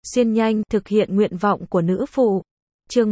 xuyên nhanh, thực hiện nguyện vọng của nữ phụ. Chương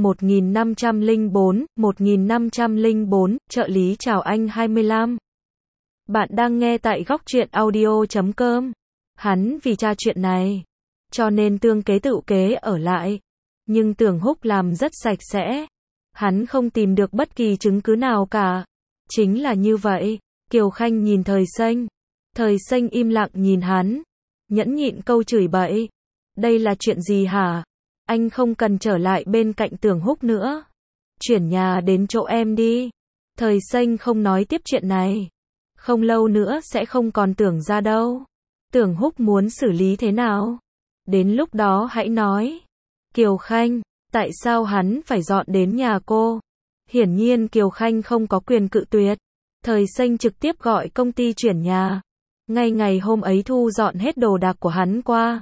1504, trợ lý chào anh 25. Bạn đang nghe tại góc truyện audio.com. Hắn vì tra chuyện này, cho nên tương kế tựu kế ở lại. Nhưng Tưởng Húc làm rất sạch sẽ. Hắn không tìm được bất kỳ chứng cứ nào cả. Chính là như vậy. Kiều Khanh nhìn Thời Xanh. Thời Xanh im lặng nhìn hắn. Nhẫn nhịn câu chửi bậy. Đây là chuyện gì hả? Anh không cần trở lại bên cạnh Tưởng Húc nữa. Chuyển nhà đến chỗ em đi. Thời Xanh không nói tiếp chuyện này. Không lâu nữa sẽ không còn Tưởng ra đâu. Tưởng Húc muốn xử lý thế nào? Đến lúc đó hãy nói. Kiều Khanh, tại sao hắn phải dọn đến nhà cô? Hiển nhiên Kiều Khanh không có quyền cự tuyệt. Thời Xanh trực tiếp gọi công ty chuyển nhà. Ngay ngày hôm ấy thu dọn hết đồ đạc của hắn qua.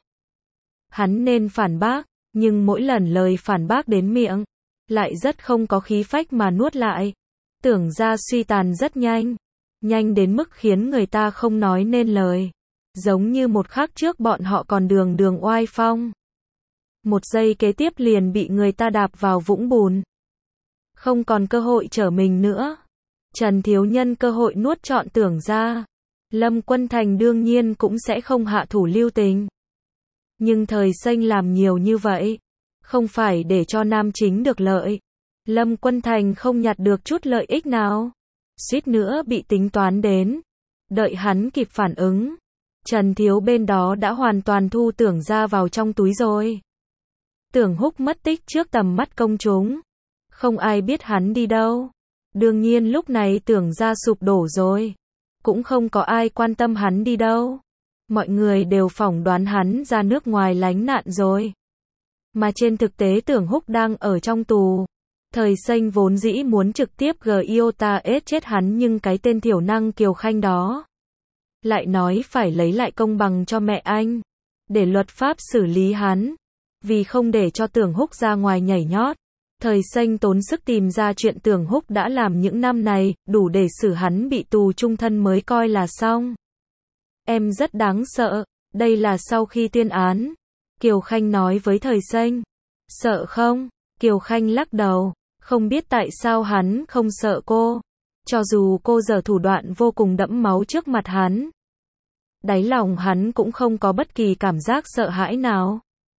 Hắn nên phản bác, nhưng mỗi lần lời phản bác đến miệng, lại rất không có khí phách mà nuốt lại. Tưởng ra suy tàn rất nhanh. Nhanh đến mức khiến người ta không nói nên lời. Giống như một khắc trước bọn họ còn đường oai phong. Một giây kế tiếp liền bị người ta đạp vào vũng bùn. Không còn cơ hội trở mình nữa. Trần Thiếu Nhân cơ hội nuốt trọn Tưởng ra. Lâm Quân Thành đương nhiên cũng sẽ không hạ thủ lưu tình. Nhưng Thời Xanh làm nhiều như vậy, không phải để cho nam chính được lợi. Lâm Quân Thành không nhặt được chút lợi ích nào. Suýt nữa bị tính toán đến. Đợi hắn kịp phản ứng, Trần Thiếu bên đó đã hoàn toàn thu Tưởng ra vào trong túi rồi. Tưởng Húc mất tích trước tầm mắt công chúng. Không ai biết hắn đi đâu. Đương nhiên lúc này Tưởng ra sụp đổ rồi. Cũng không có ai quan tâm hắn đi đâu. Mọi người đều phỏng đoán hắn ra nước ngoài lánh nạn rồi. Mà trên thực tế Tưởng Húc đang ở trong tù. Thời Xanh vốn dĩ muốn trực tiếp Giota ết chết hắn, nhưng cái tên thiểu năng Kiều Khanh đó lại nói phải lấy lại công bằng cho mẹ anh, để luật pháp xử lý hắn. Vì không để cho Tưởng Húc ra ngoài nhảy nhót, Thời Xanh tốn sức tìm ra chuyện Tưởng Húc đã làm những năm này, đủ để xử hắn bị tù chung thân mới coi là xong. Em rất đáng sợ, đây là sau khi tuyên án. Kiều Khanh nói với Thời Xanh. Sợ không? Kiều Khanh lắc đầu, không biết tại sao hắn không sợ cô. Cho dù cô giở thủ đoạn vô cùng đẫm máu trước mặt hắn, đáy lòng hắn cũng không có bất kỳ cảm giác sợ hãi nào.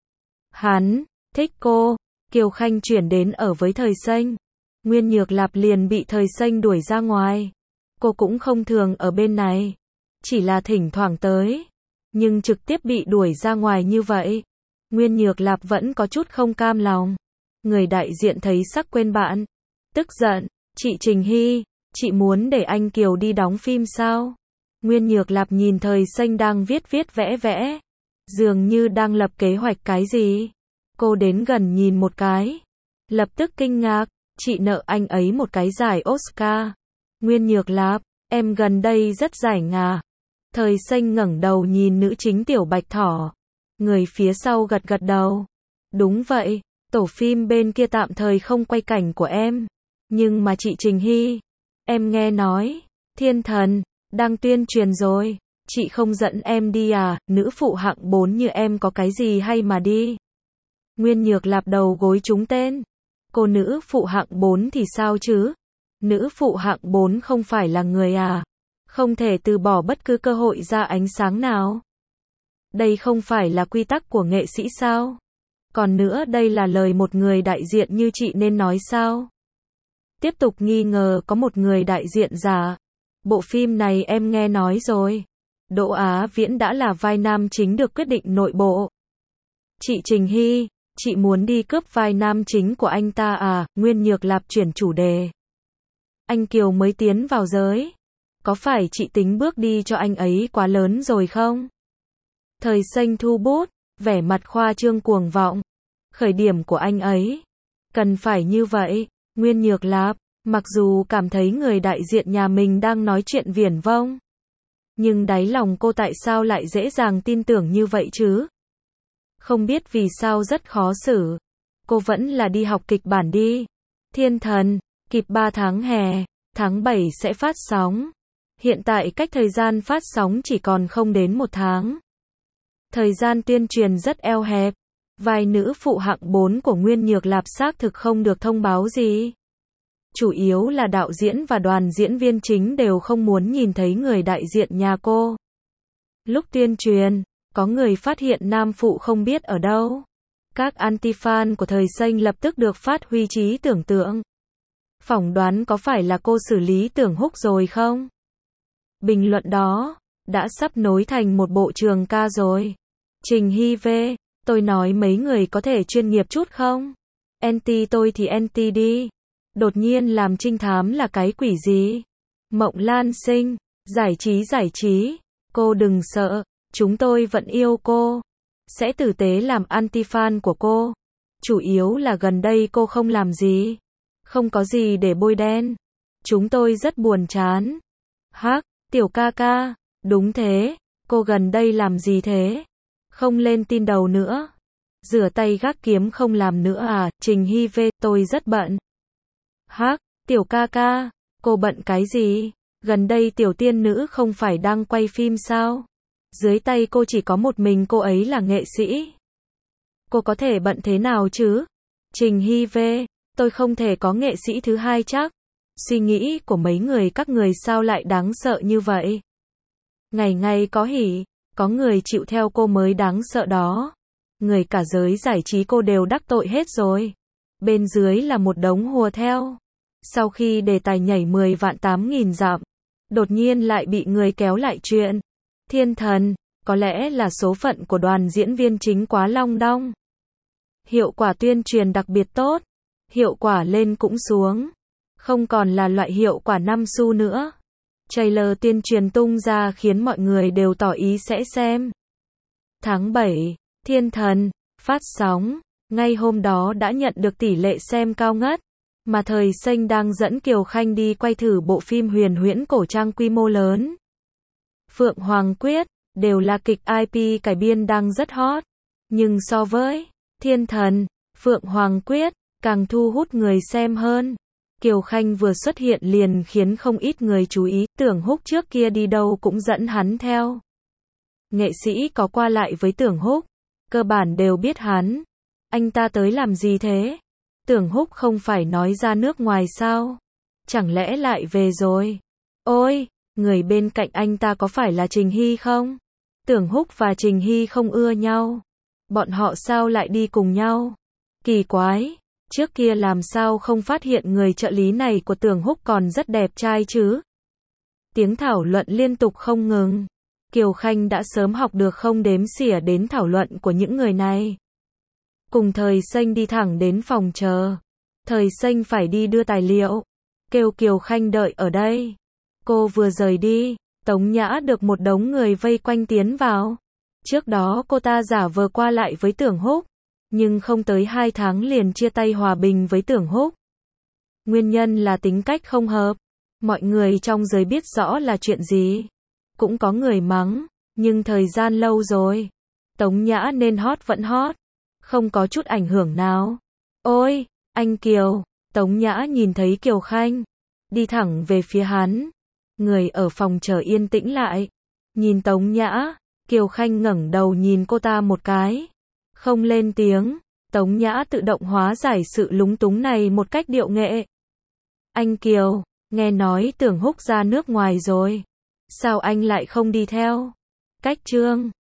Hắn thích cô. Kiều Khanh chuyển đến ở với Thời Xanh. Nguyên Nhược Lạp liền bị Thời Xanh đuổi ra ngoài. Cô cũng không thường ở bên này, chỉ là thỉnh thoảng tới. Nhưng trực tiếp bị đuổi ra ngoài như vậy, Nguyên Nhược Lạp vẫn có chút không cam lòng. Người đại diện thấy sắc quên bạn, tức giận. Chị Trình Hy, chị muốn để anh Kiều đi đóng phim sao? Nguyên Nhược Lạp nhìn Thời Xanh đang viết vẽ, dường như đang lập kế hoạch cái gì. Cô đến gần nhìn một cái, lập tức kinh ngạc. Chị nợ anh ấy một cái giải Oscar. Nguyên Nhược Lạp, em gần đây rất rảnh à? Thời Xanh ngẩng đầu nhìn nữ chính Tiểu Bạch Thỏ. Người phía sau gật gật đầu. Đúng vậy, tổ phim bên kia tạm thời không quay cảnh của em. Nhưng mà chị Trình Hy, em nghe nói, Thiên Thần đang tuyên truyền rồi. Chị không dẫn em đi à? Nữ phụ hạng 4 như em có cái gì hay mà đi? Nguyên Nhược Lạp đầu gối trúng tên. Cô nữ phụ hạng 4 thì sao chứ? Nữ phụ hạng 4 không phải là người à? Không thể từ bỏ bất cứ cơ hội ra ánh sáng nào. Đây không phải là quy tắc của nghệ sĩ sao? Còn nữa, đây là lời một người đại diện như chị nên nói sao? Tiếp tục nghi ngờ có một người đại diện giả. Bộ phim này em nghe nói rồi. Đỗ Á Viễn đã là vai nam chính được quyết định nội bộ. Chị Trình Hy, chị muốn đi cướp vai nam chính của anh ta à? Nguyên Nhược Lạp chuyển chủ đề. Anh Kiều mới tiến vào giới. Có phải chị tính bước đi cho anh ấy quá lớn rồi không? Thời Xanh thu bút, vẻ mặt khoa trương cuồng vọng. Khởi điểm của anh ấy cần phải như vậy. Nguyên Nhược Lạp, mặc dù cảm thấy người đại diện nhà mình đang nói chuyện viển vông, nhưng đáy lòng cô tại sao lại dễ dàng tin tưởng như vậy chứ? Không biết vì sao rất khó xử. Cô vẫn là đi học kịch bản đi. Thiên Thần, kịp 3 tháng hè, tháng 7 sẽ phát sóng. Hiện tại cách thời gian phát sóng chỉ còn không đến 1 tháng. Thời gian tuyên truyền rất eo hẹp. Vai nữ phụ hạng 4 của Nguyên Nhược Lạp xác thực không được thông báo gì. Chủ yếu là đạo diễn và đoàn diễn viên chính đều không muốn nhìn thấy người đại diện nhà cô. Lúc tuyên truyền, có người phát hiện nam phụ không biết ở đâu. Các anti-fan của thời xanh lập tức được phát huy trí tưởng tượng. Phỏng đoán có phải là cô xử lý Tưởng Húc rồi không? Bình luận đó đã sắp nối thành một bộ trường ca rồi. Trình Hy V, tôi nói mấy người có thể chuyên nghiệp chút không? Anti tôi thì anti đi. Đột nhiên làm trinh thám là cái quỷ gì? Mộng Lan Sinh, giải trí. Cô đừng sợ, chúng tôi vẫn yêu cô. Sẽ tử tế làm anti-fan của cô. Chủ yếu là gần đây cô không làm gì. Không có gì để bôi đen. Chúng tôi rất buồn chán. Hắc, tiểu ca ca, đúng thế, cô gần đây làm gì thế? Không lên tin đầu nữa. Rửa tay gác kiếm không làm nữa à? Trình Hy V, tôi rất bận. Hắc, tiểu ca ca, cô bận cái gì? Gần đây tiểu tiên nữ không phải đang quay phim sao? Dưới tay cô chỉ có một mình cô ấy là nghệ sĩ. Cô có thể bận thế nào chứ? Trình Hy V, tôi không thể có nghệ sĩ thứ hai chắc. Suy nghĩ của mấy người các người sao lại đáng sợ như vậy? Ngày ngày có hỉ, có người chịu theo cô mới đáng sợ đó. Người cả giới giải trí cô đều đắc tội hết rồi. Bên dưới là một đống hùa theo. Sau khi đề tài nhảy 10 vạn 8.000 dặm, đột nhiên lại bị người kéo lại chuyện. Thiên thần, có lẽ là số phận của đoàn diễn viên chính quá long đong. Hiệu quả tuyên truyền đặc biệt tốt, hiệu quả lên cũng xuống. Không còn là loại hiệu quả 5 xu nữa. Trailer tuyên truyền tung ra khiến mọi người đều tỏ ý sẽ xem. Tháng 7, Thiên thần, phát sóng. Ngay hôm đó đã nhận được tỷ lệ xem cao ngất. Mà thời xanh đang dẫn Kiều Khanh đi quay thử bộ phim huyền huyễn cổ trang quy mô lớn. Phượng Hoàng Quyết, đều là kịch IP cải biên đang rất hot. Nhưng so với Thiên thần, Phượng Hoàng Quyết, càng thu hút người xem hơn. Kiều Khanh vừa xuất hiện liền khiến không ít người chú ý, Tưởng Húc trước kia đi đâu cũng dẫn hắn theo. Nghệ sĩ có qua lại với Tưởng Húc, cơ bản đều biết hắn. Anh ta tới làm gì thế? Tưởng Húc không phải nói ra nước ngoài sao? Chẳng lẽ lại về rồi? Ôi, người bên cạnh anh ta có phải là Trình Hy không? Tưởng Húc và Trình Hy không ưa nhau. Bọn họ sao lại đi cùng nhau? Kỳ quái, trước kia làm sao không phát hiện người trợ lý này của Tưởng Húc còn rất đẹp trai chứ? Tiếng thảo luận liên tục không ngừng. Kiều Khanh đã sớm học được không đếm xỉa đến thảo luận của những người này. Cùng thời xanh đi thẳng đến phòng chờ. Thời xanh phải đi đưa tài liệu. Kêu Kiều Khanh đợi ở đây. Cô vừa rời đi, Tống Nhã được một đống người vây quanh tiến vào. Trước đó cô ta giả vờ qua lại với Tưởng Húc. Nhưng không tới 2 tháng liền chia tay hòa bình với Tưởng Húc. Nguyên nhân là tính cách không hợp. Mọi người trong giới biết rõ là chuyện gì. Cũng có người mắng, nhưng thời gian lâu rồi. Tống Nhã nên hot vẫn hot. Không có chút ảnh hưởng nào. Ôi, anh Kiều. Tống Nhã nhìn thấy Kiều Khanh. Đi thẳng về phía hắn. Người ở phòng chờ yên tĩnh lại. Nhìn Tống Nhã. Kiều Khanh ngẩng đầu nhìn cô ta một cái. Không lên tiếng. Tống Nhã tự động hóa giải sự lúng túng này một cách điệu nghệ. Anh Kiều, nghe nói Tưởng Húc ra nước ngoài rồi. Sao anh lại không đi theo? Cách chương